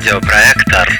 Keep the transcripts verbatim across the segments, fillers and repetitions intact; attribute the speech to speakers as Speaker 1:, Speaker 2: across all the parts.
Speaker 1: Радиопроектор.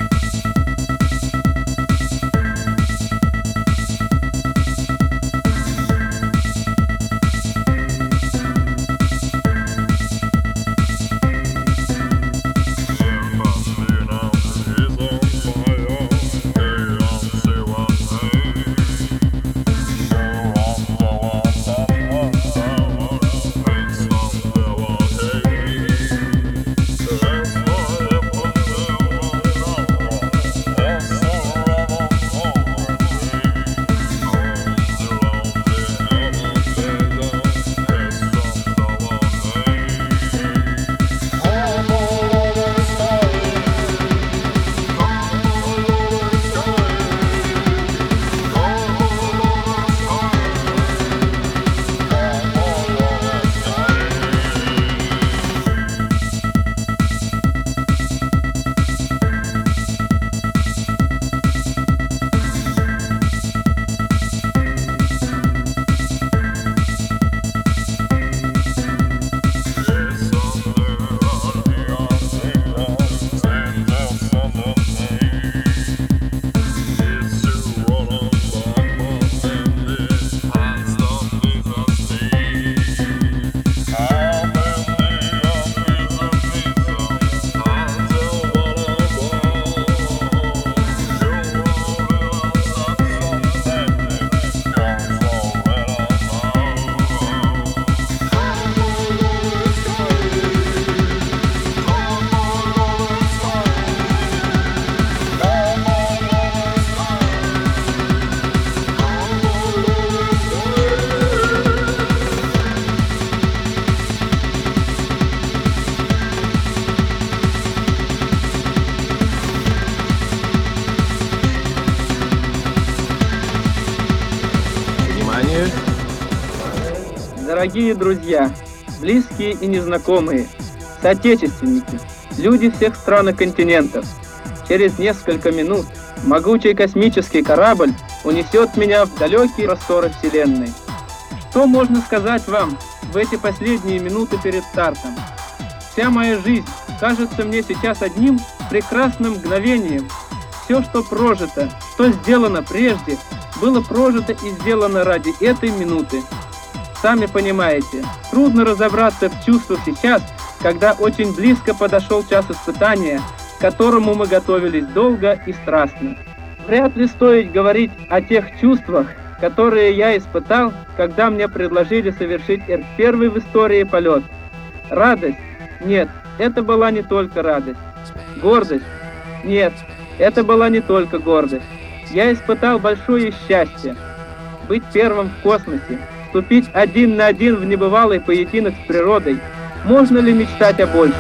Speaker 2: Дорогие друзья, близкие и незнакомые, соотечественники, люди всех стран и континентов, через несколько минут могучий космический корабль унесет меня в далекие просторы Вселенной. Что можно сказать вам в эти последние минуты перед стартом? Вся моя жизнь кажется мне сейчас одним прекрасным мгновением. Все, что прожито, что сделано прежде, было прожито и сделано ради этой минуты. Сами понимаете, трудно разобраться в чувствах сейчас, когда очень близко подошел час испытания, к которому мы готовились долго и страстно. Вряд ли стоит говорить о тех чувствах, которые я испытал, когда мне предложили совершить первый в истории полет. Радость? Нет, это была не только радость. Гордость? Нет, это была не только гордость. Я испытал большое счастье. Быть первым в космосе, вступить один на один в небывалый поединок с природой. Можно ли мечтать о большем?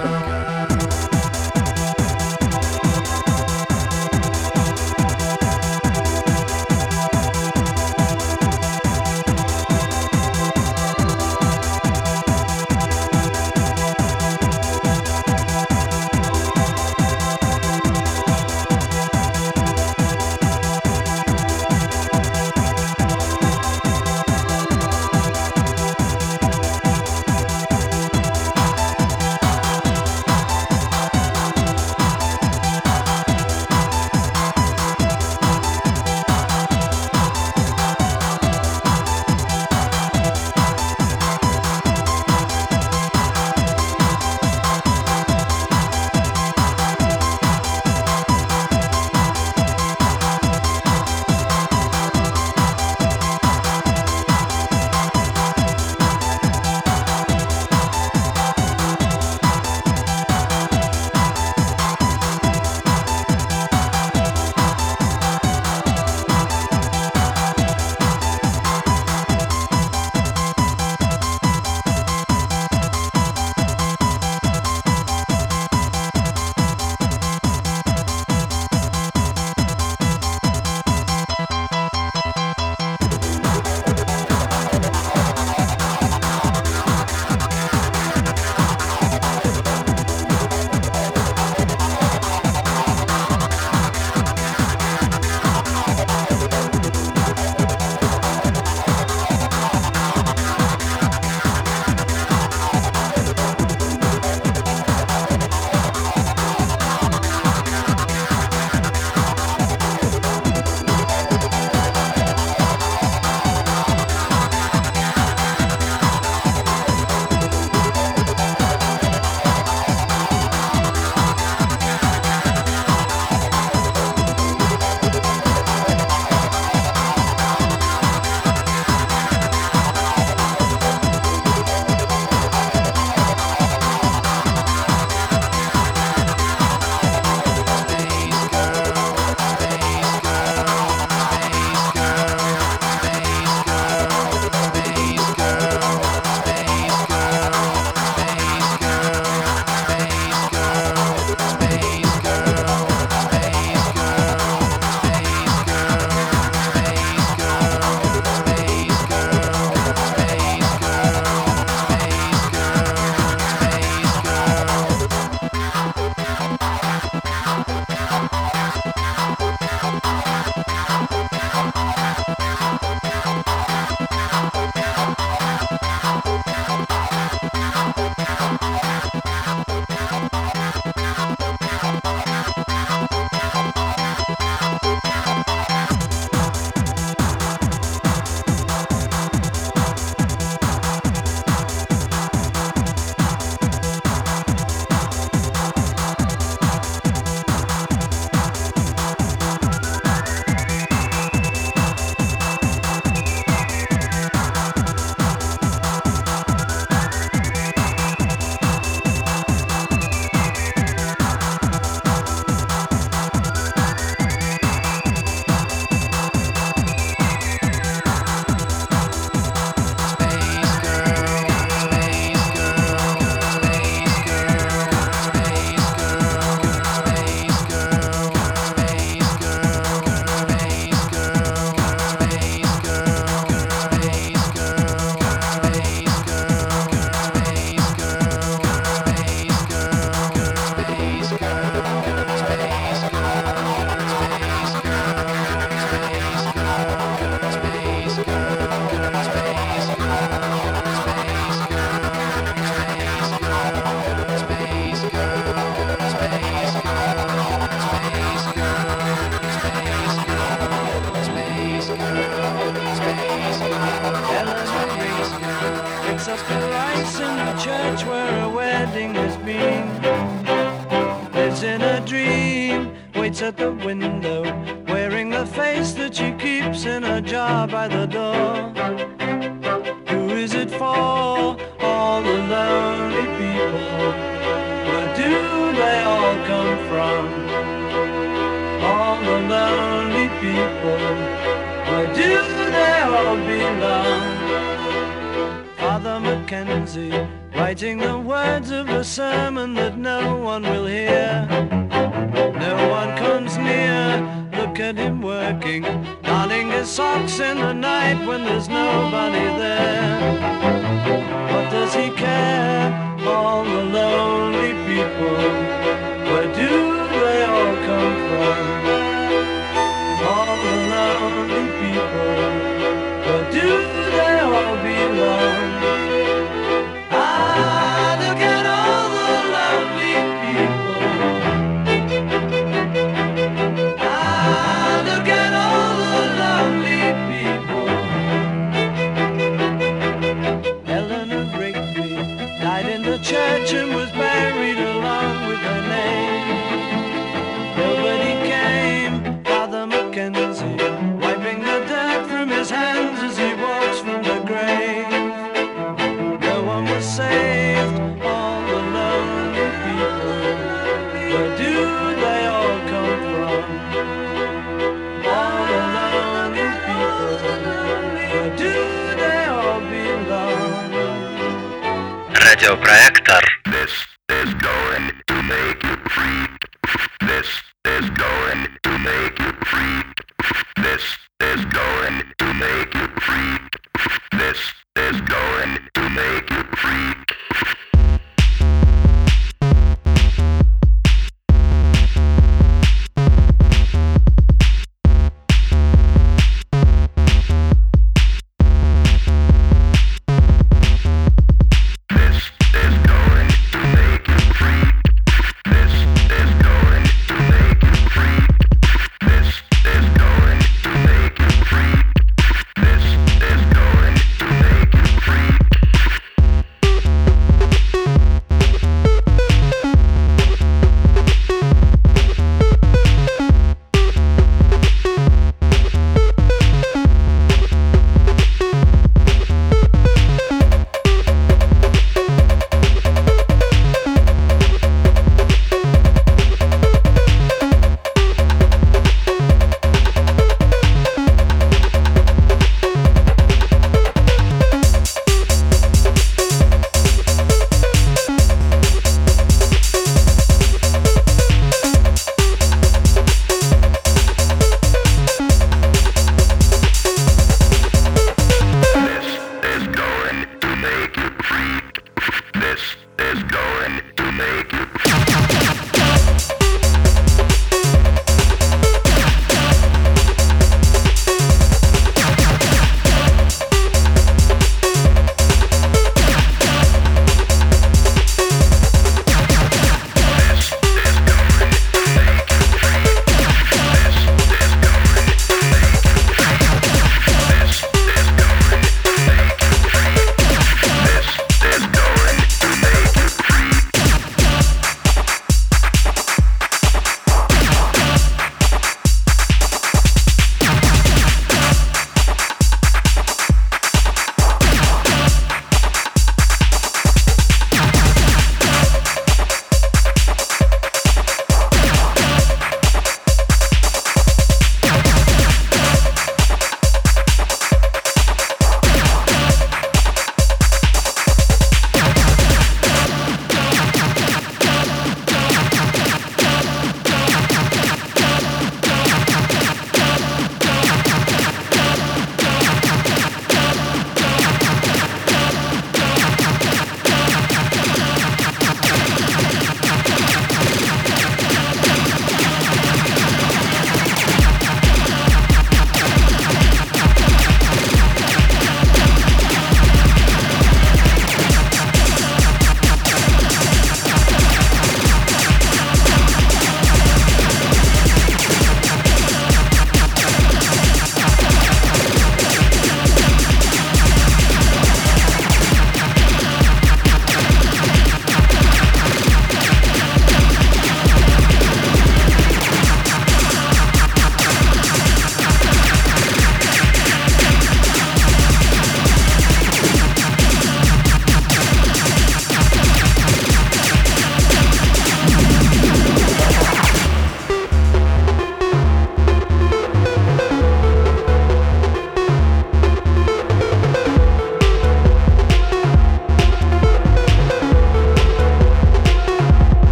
Speaker 1: church where a wedding has been. Lives in a dream, waits at the window, wearing the face that she keeps in a jar by the door. Who is it for? All the lonely people. Where do they all come from? All the lonely people. Where do they all belong? Father Mackenzie, writing the words of a sermon that no one will hear. No one comes near, look at him working, darning his socks in the night when there's nobody there. What does he care? All the lonely people, where do they all come from? All the lonely people, where do they all belong? Ah, look at all the lonely people. Ah, look at all the lonely people. Eleanor Rigby died in the church and was buried along with her name. Nobody came, Father Mackenzie, wiping the dirt from his hands as he walks from the grave. No one was saved, all the lonely people. Where do they all come from? All the lonely people. Where do they all belong?
Speaker 3: Радиопроектор.
Speaker 4: This is going to make you free. This is going to make you free. This is going to make you free. This is going to make you free. This is going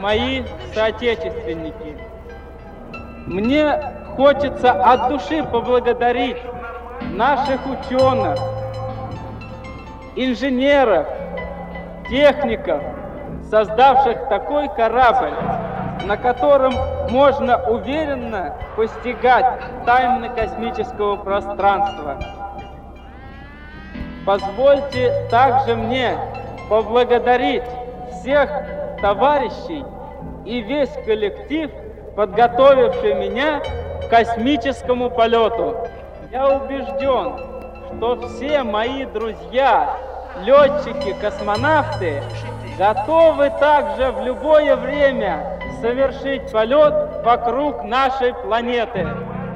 Speaker 2: мои соотечественники, мне хочется от души поблагодарить наших ученых, инженеров, техников, создавших такой корабль, на котором можно уверенно постигать тайны космического пространства. Позвольте также мне поблагодарить всех товарищей и весь коллектив, подготовивший меня к космическому полету. Я убежден, что все мои друзья, летчики, космонавты, готовы также в любое время совершить полет вокруг нашей планеты.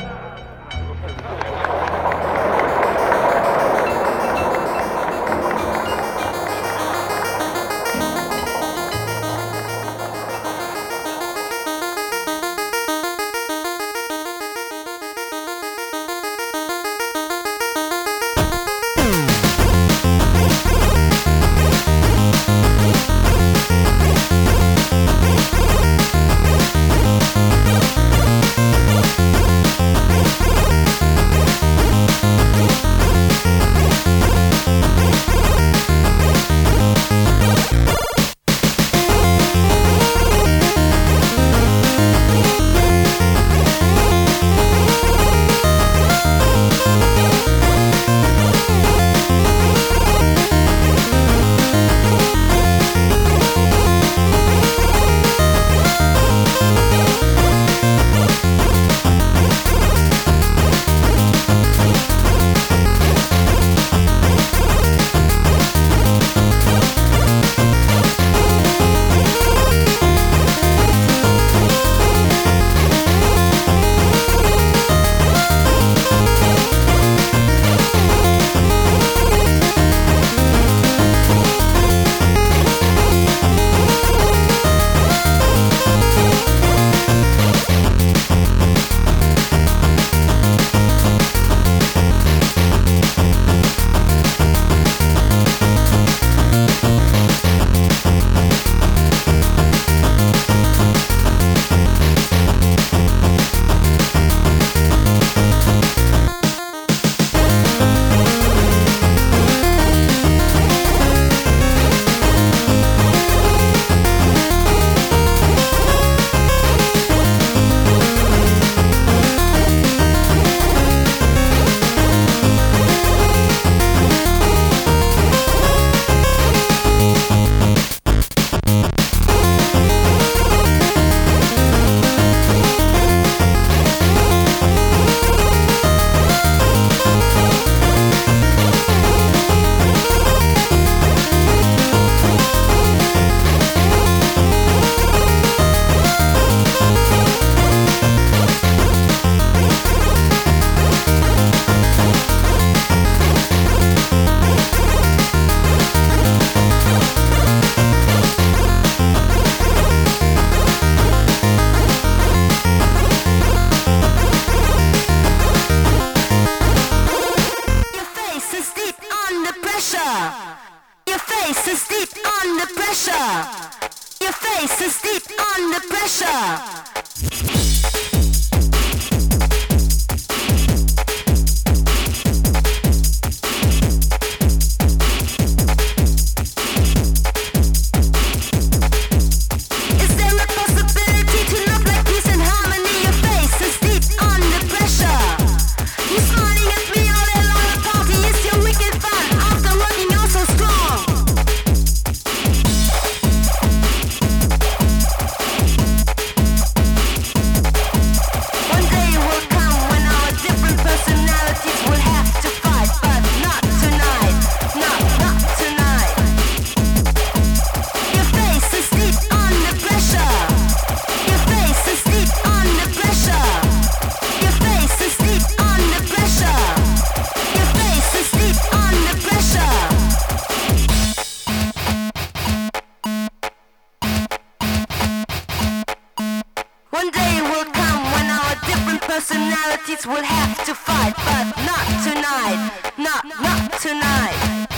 Speaker 3: Personalities will have to fight, but not tonight, not, not tonight.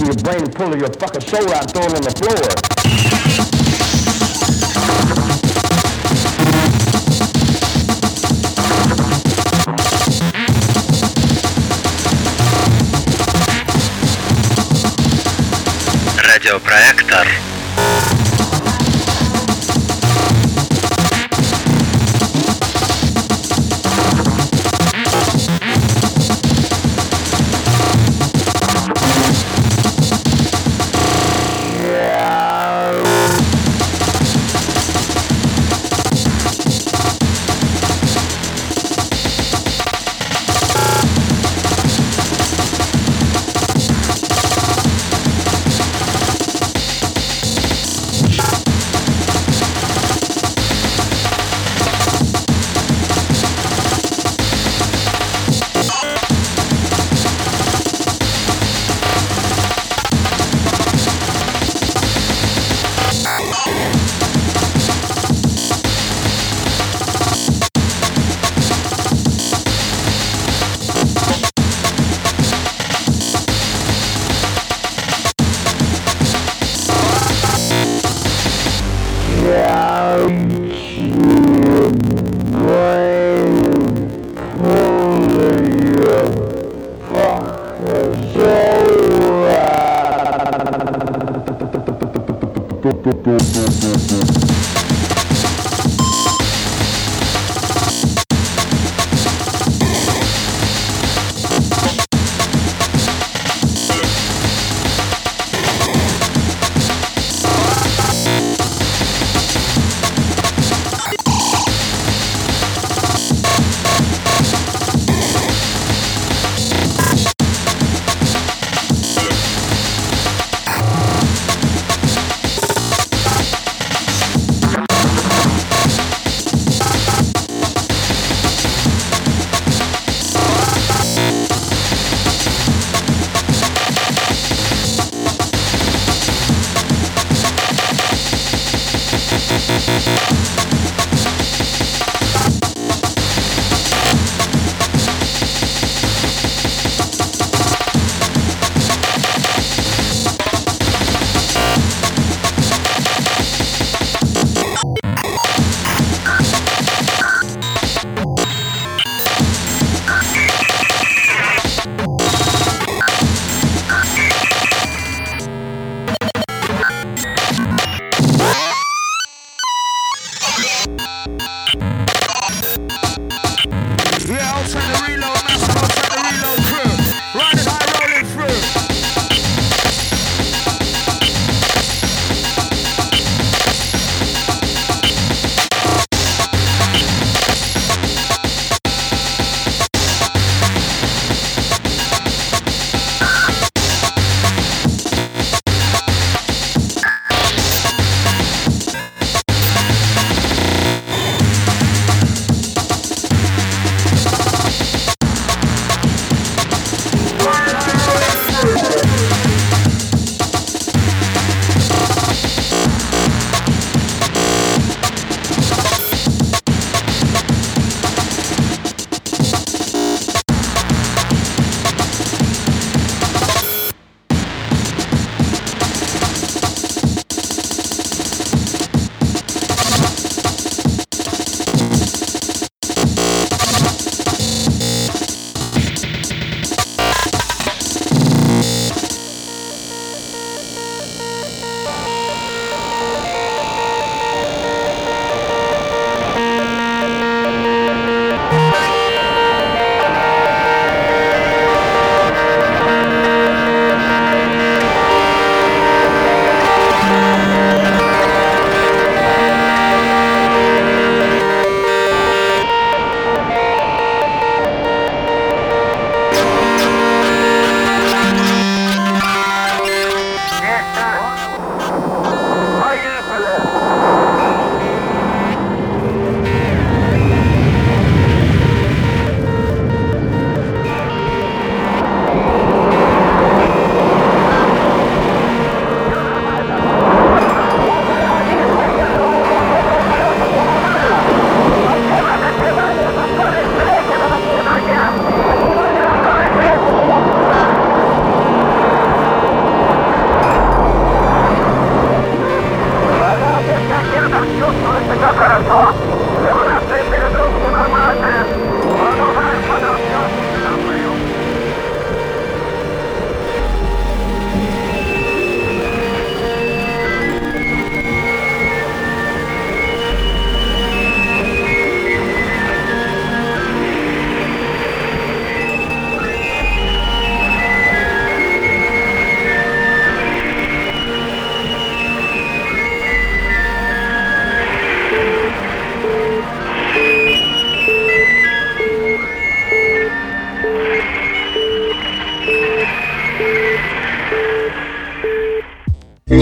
Speaker 5: to your brain and pull your fucking soul out and throw it on the floor.
Speaker 6: Радиопроектор.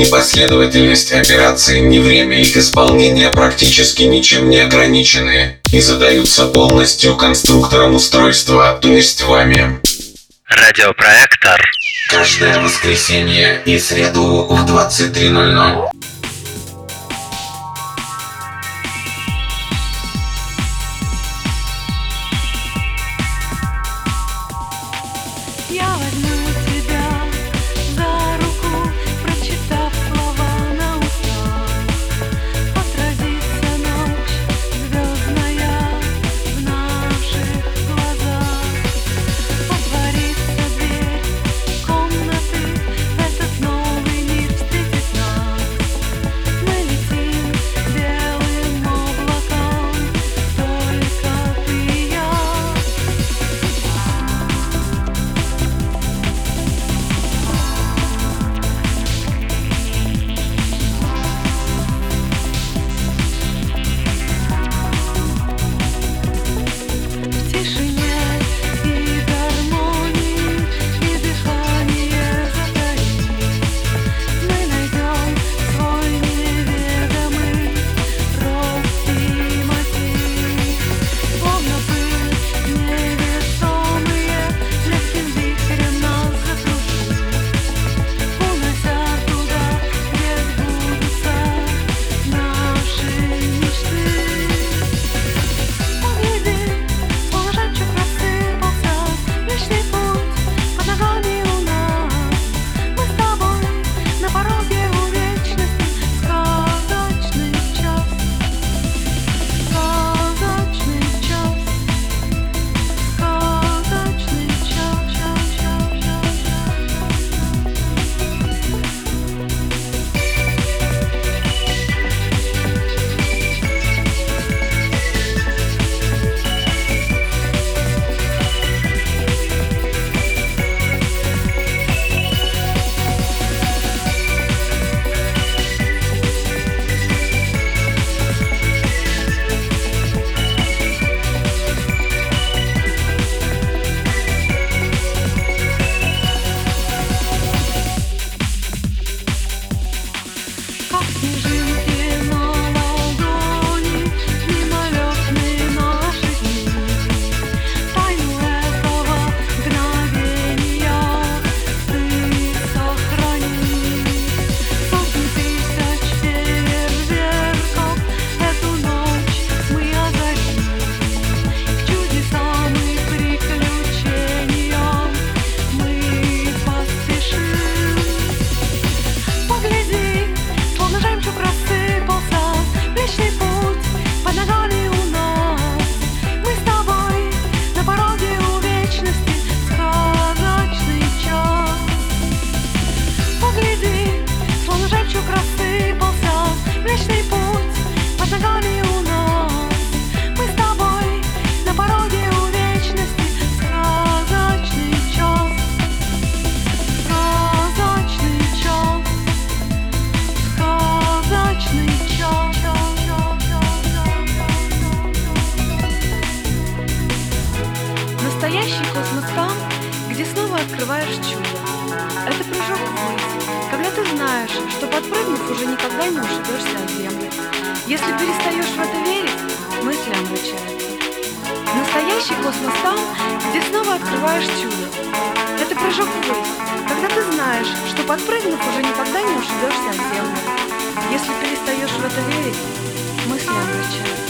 Speaker 6: ни последовательность операций, ни время их исполнения практически ничем не ограничены и задаются полностью конструктором устройства, то есть вами.
Speaker 4: Радиопроектор.
Speaker 6: Каждое воскресенье и среду в двадцать три ноль ноль.
Speaker 7: Я возьму тебя за руку, прочитав слова на устах. Отразится ночь звездная в наших глазах. Отворится дверь комнаты, этот новый мир встретит нас. Мы летим белым облаком, только ты и я. В тишине и гармонии, и дыхание затаить, мы найдем свой неведомый рост и мотив. Словно пыль невесомые, легким вихрем нас закружит, унося туда, где сбудутся наши мечты. Погляди, словно жемчуг рассыпался вечный путь под ногами у нас. Мы с тобой на пороге у вечности. Сказочный час, сказочный час, сказочный час, час, час, час, как снежинки на ладони, мимолетные наши дни. Тайну этого мгновения ты сохрани. Сотни тысяч фейерверков эту ночь мы озарим. К чудесам и приключениям мы поспешим. Погляди, словно жемчуг рассыпался вечный путь под ногами у нас. Мы с тобой на пороге у вечности. Сказочный час. Погляди, словно жемчуг рассыпался вечный путь под ногами у нас. Мы с тобой на пороге у вечности. Сказочный час, сказочный час, сказочный час, час, час, час. Настоящий космос там, где снова открываешь чудо. Это прыжок ввысь, когда ты знаешь, что подпрыгнув уже никогда не ушибешься от земли. Если перестаешь в это верить, мысли омрачаются. Настоящий космос там, где снова открываешь чудо. Это прыжок ввысь, когда ты знаешь, что подпрыгнув уже никогда не ушибешься от земли. Если перестаешь в это верить, мысли омрачаются.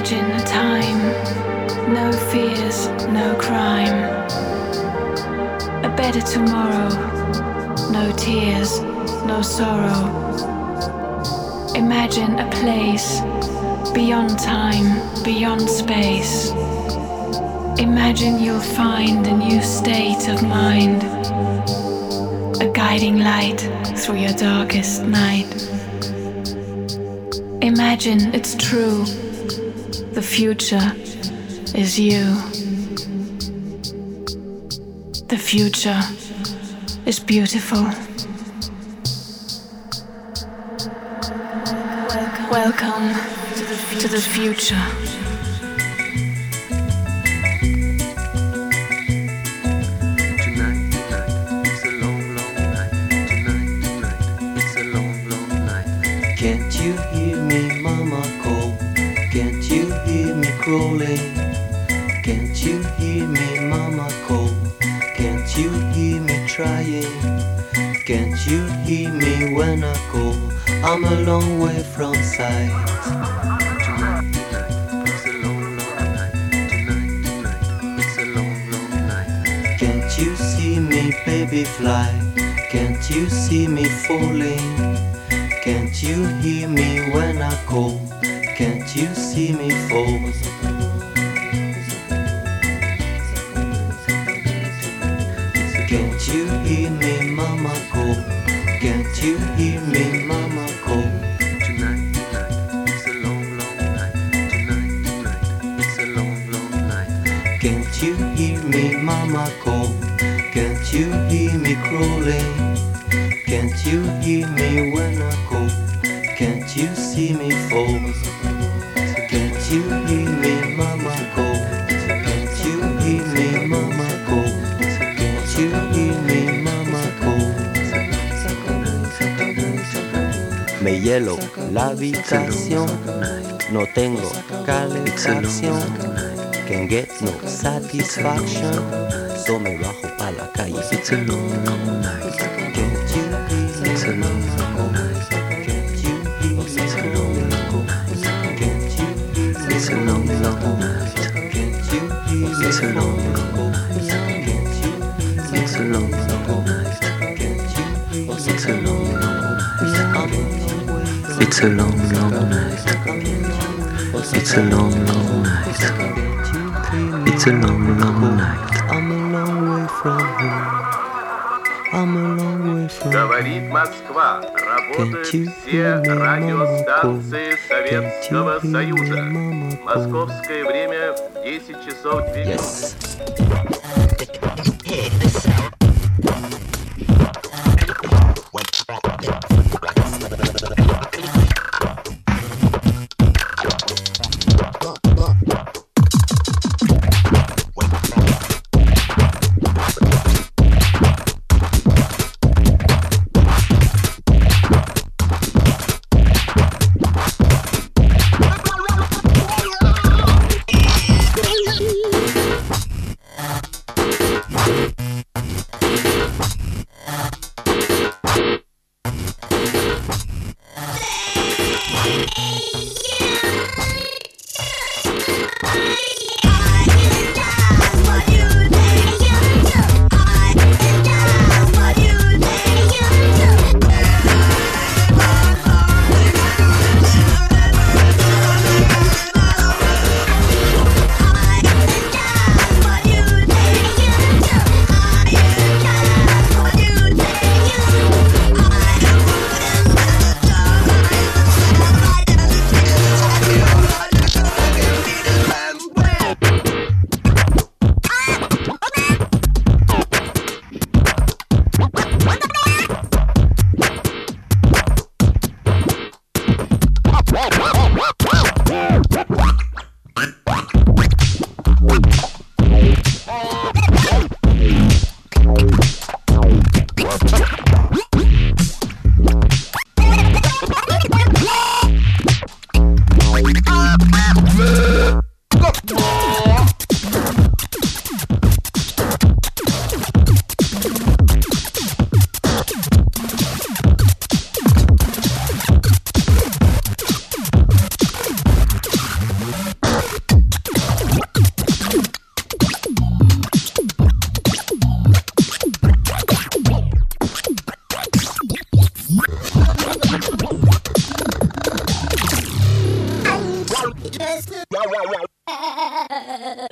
Speaker 8: Imagine a time, no fears, no crime. A better tomorrow, no tears, no sorrow. Imagine a place beyond time, beyond space. Imagine you'll find a new state of mind, a guiding light through your darkest night. Imagine it's true, the future is you. The future is beautiful. Welcome to the future.
Speaker 9: Can't you hear me, mama call? Can't you hear me crawling? Can't you hear me, mama call? Can't you hear me trying? Can't you hear me when I call? I'm a long way from sight. Tonight, tonight, it's a long, long night. Tonight, tonight, it's a long, long night. Can't you see me, baby, fly? Can't you see me falling? Can't you hear me when I call? Can't you see me fall? Can't you hear me, mama call? Can't you hear me, mama call? Tonight, tonight, it's a long, long night. Tonight, tonight, it's a long, long night. Can't you hear me, mama call? Can't you hear me crawling? Can't you hear me when I call? Can't you see me fall? Can't you hear me, mama call? Can't you hear me, mama call? Can't you hear me, mama call? Me hielo la habitación, no tengo calefacción. Can't get no satisfaction, so me bajo pa la calle. It's a long, long night. Can't you hear me? It's a long, long night. Can't you hear me? It's a long, long night. Can't you hear me? It's a long, long night. Can't you hear me? It's a long, long night. Can't you hear me? It's a long, long night. Can't you hear me? It's a long, long night. It's a long, long night. It's a long, long night. It's a long, long night. I'm a long way from home. I'm a long way from home.
Speaker 10: Говорит Москва. Работают все радиостанции Советского Союза. Московское время десять часов вечера.
Speaker 9: Yes.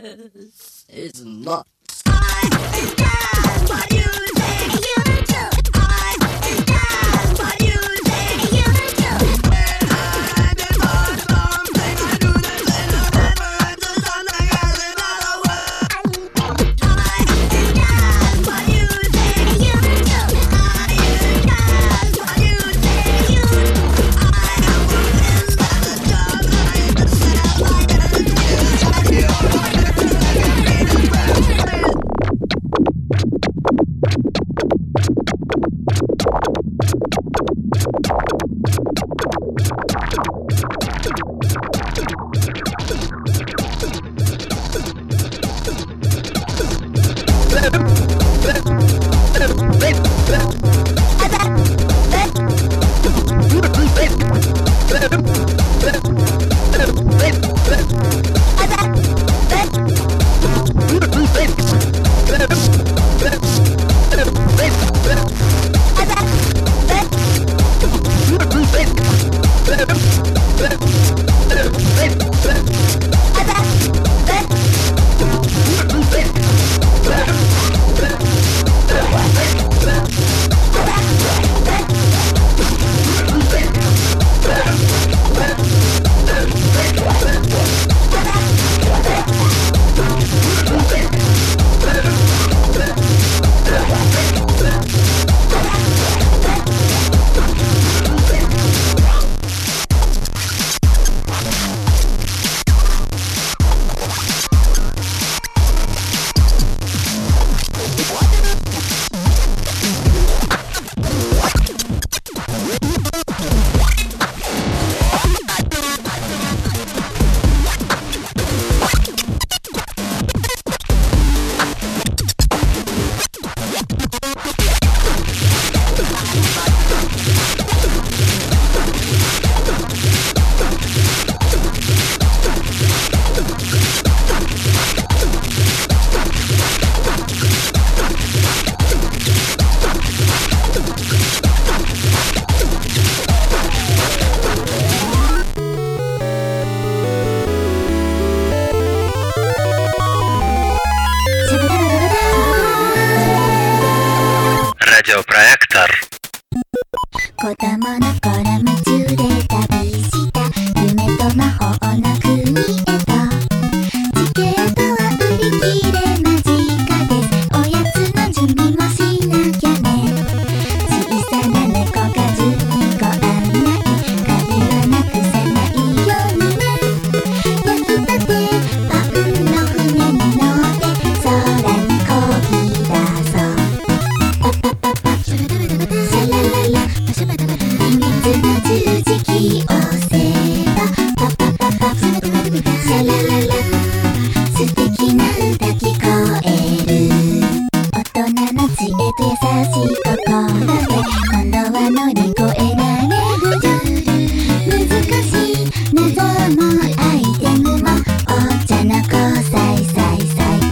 Speaker 11: This is not.
Speaker 12: Радиопроектор.
Speaker 13: 子供の頃夢中で旅した夢と魔法の国へとチケットは売り切れ間近ですおやつの準備もしなきゃね小さな猫がずっとご案内鍵はなくさないようにね焼きたてパンの船に乗って空にこぎ出そうパッパッパッパッシャバダバダバダシャラララシャバダバダ秘密の十字キーを押せばパッパッパッパッシャバダバダバダシャラララ素敵な歌聞こえる大人の知恵と優しい心で今度は乗り越えられる難しい謎もアイテムもお茶の子さいさいさい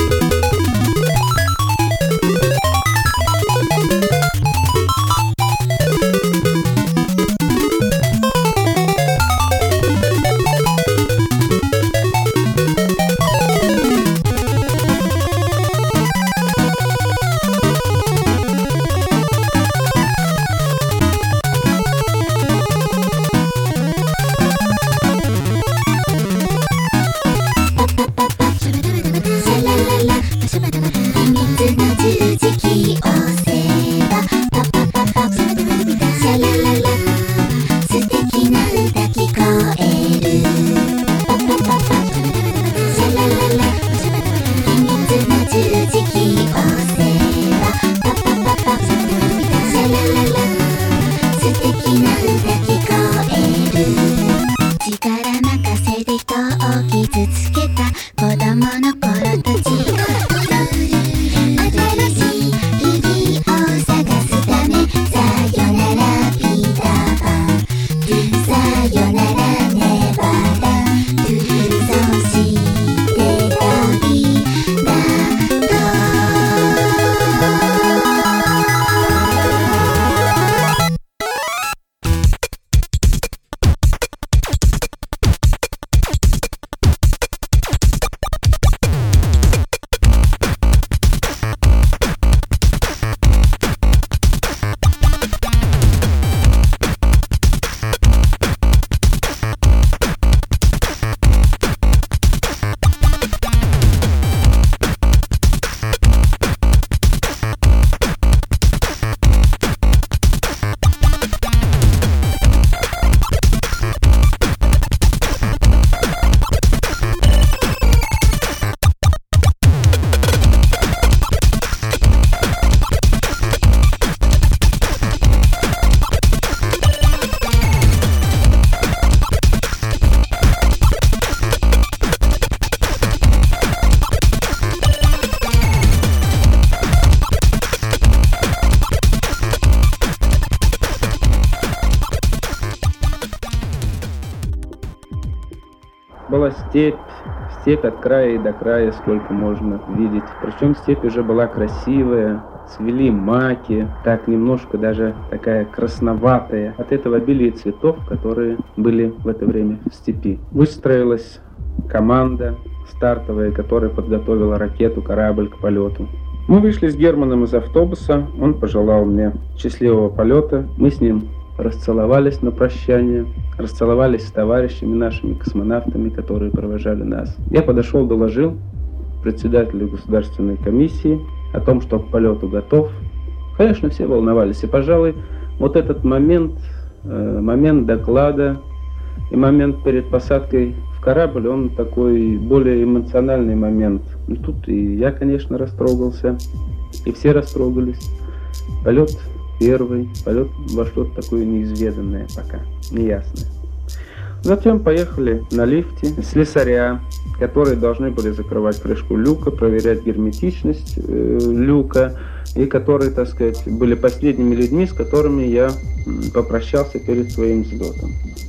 Speaker 2: была степь, степь от края и до края, сколько можно видеть. Причем степь уже была красивая, цвели маки, так немножко даже такая красноватая от этого обилия цветов, которые были в это время в степи. Выстроилась команда стартовая, которая подготовила ракету, корабль к полету. Мы вышли с Германом из автобуса, он пожелал мне счастливого полета, мы с ним расцеловались на прощание, расцеловались с товарищами нашими космонавтами, которые провожали нас. Я подошел, доложил председателю государственной комиссии о том, что к полету готов. Конечно, все волновались, и, пожалуй, вот этот момент, э, момент доклада и момент перед посадкой в корабль, он такой более эмоциональный момент. Ну, тут и я, конечно, растрогался, и все растрогались. Полет первый, полет во что-то такое неизведанное пока, неясное. Затем поехали на лифте слесаря, которые должны были закрывать крышку люка, проверять герметичность э, люка, и которые, так сказать, были последними людьми, с которыми я попрощался перед своим взлетом.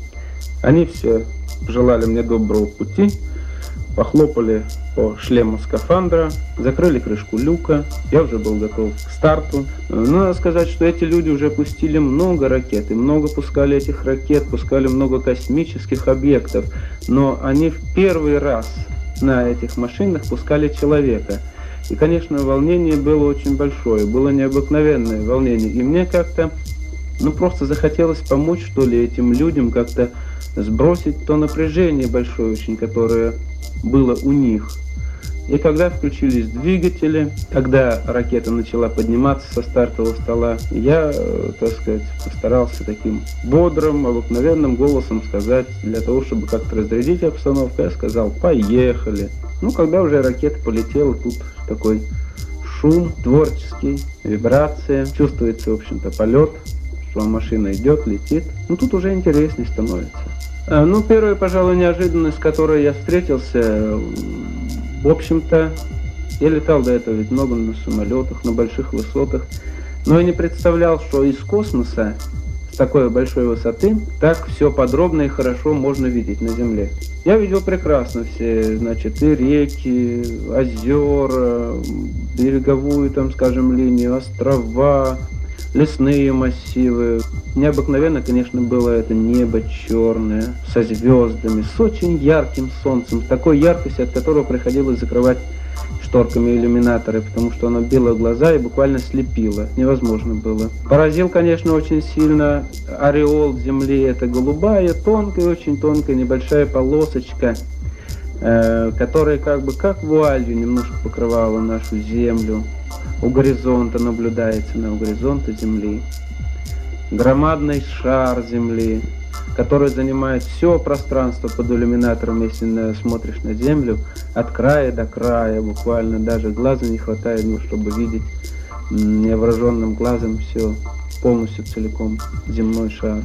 Speaker 2: Они все пожелали мне доброго пути, похлопали по шлему скафандра, закрыли крышку люка, я уже был готов к старту. Но надо сказать, что эти люди уже пустили много ракет, и много пускали этих ракет, пускали много космических объектов, но они в первый раз на этих машинах пускали человека. И, конечно, волнение было очень большое, было необыкновенное волнение, и мне как-то, ну, просто захотелось помочь, что ли, этим людям, как-то сбросить то напряжение большое очень, которое было у них. И когда включились двигатели, когда ракета начала подниматься со стартового стола, я, так сказать, постарался таким бодрым, обыкновенным голосом сказать, для того, чтобы как-то разрядить обстановку, я сказал: «Поехали». Ну, когда уже ракета полетела, тут такой шум творческий, вибрация, чувствуется, в общем-то, полет, что машина идет, летит. Ну, тут уже интереснее становится. Ну, первая, пожалуй, неожиданность, с которой я встретился, в общем-то, я летал до этого ведь много на самолетах, на больших высотах, но я не представлял, что из космоса, с такой большой высоты, так все подробно и хорошо можно видеть на Земле. Я видел прекрасно все, значит, и реки, озера, береговую, там, скажем, линию, острова, лесные массивы. Необыкновенно, конечно, было это небо черное, со звездами, с очень ярким солнцем, с такой яркостью, от которого приходилось закрывать шторками иллюминаторы, потому что оно било глаза и буквально слепило. Невозможно было. Поразил, конечно, очень сильно ореол Земли. Это голубая, тонкая, очень тонкая, небольшая полосочка, э, которая как бы как вуалью немножко покрывала нашу Землю. У горизонта наблюдается, на горизонте Земли. Громадный шар Земли, который занимает все пространство под иллюминатором, если смотришь на Землю, от края до края, буквально даже глаза не хватает, ну, чтобы видеть невооруженным глазом все полностью целиком земной шар.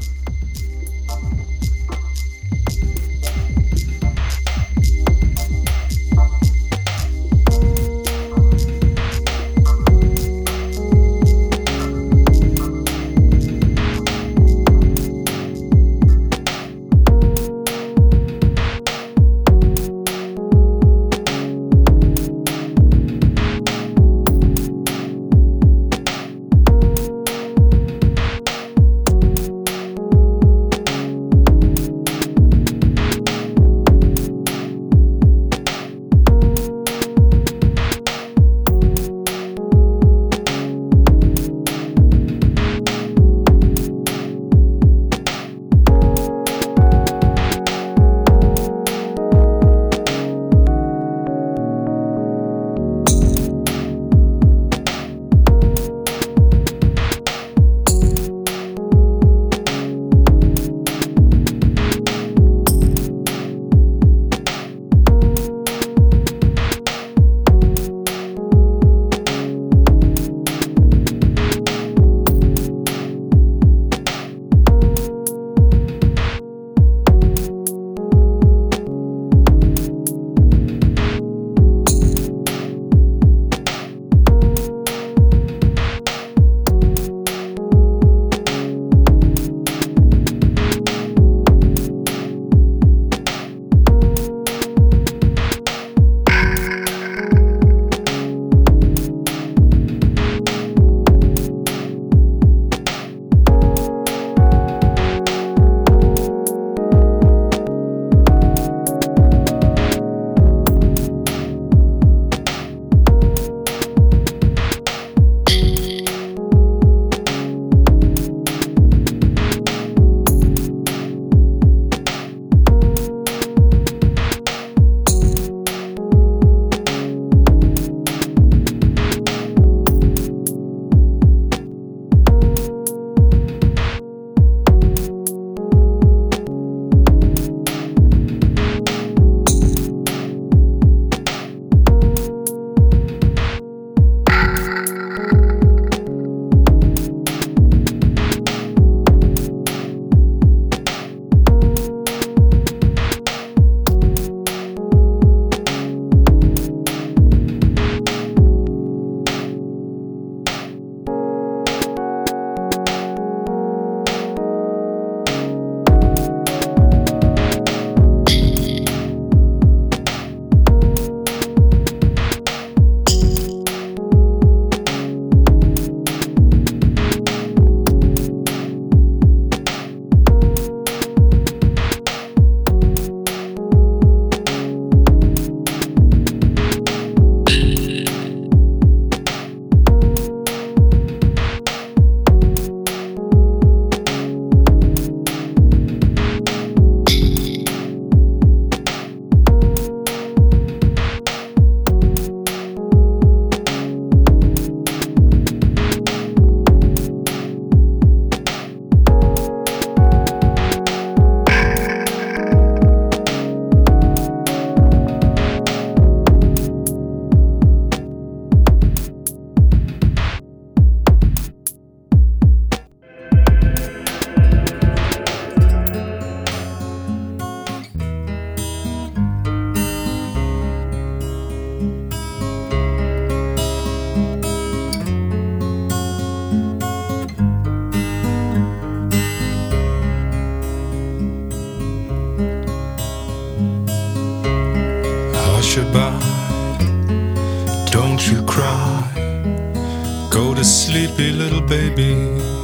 Speaker 12: sleepy little baby.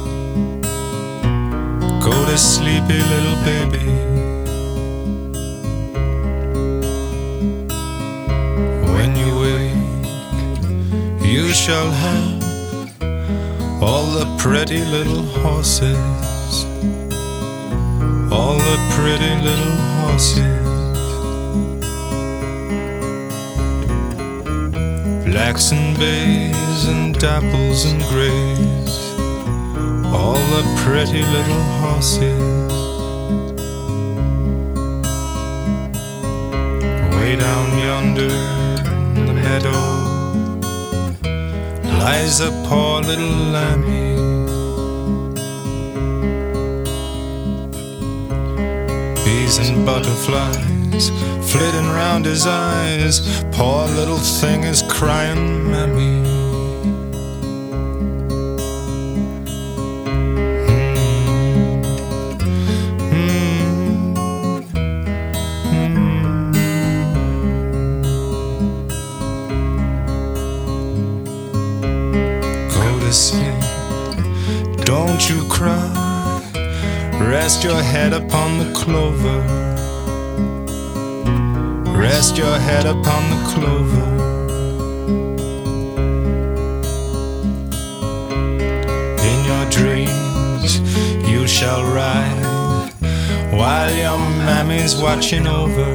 Speaker 12: Go to sleepy little baby. When you wake, you shall have all the pretty little horses, all the pretty little horses. Blacks and bays and dapples and grays, all the pretty little horses. Way down yonder in the meadow lies a poor little lambie. Bees and butterflies flitting round his eyes. Poor little thing is crying, Mammy. Don't you cry, rest your head upon the clover, rest your head upon the clover. In your dreams you shall ride, while your mammy's watching over.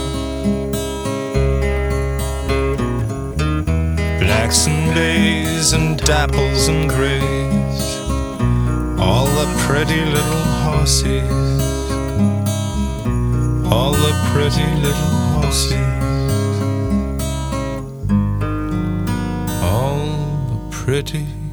Speaker 12: Blacks and bays and dapples and grays, all the pretty little horses, all the pretty little horses, all the pretty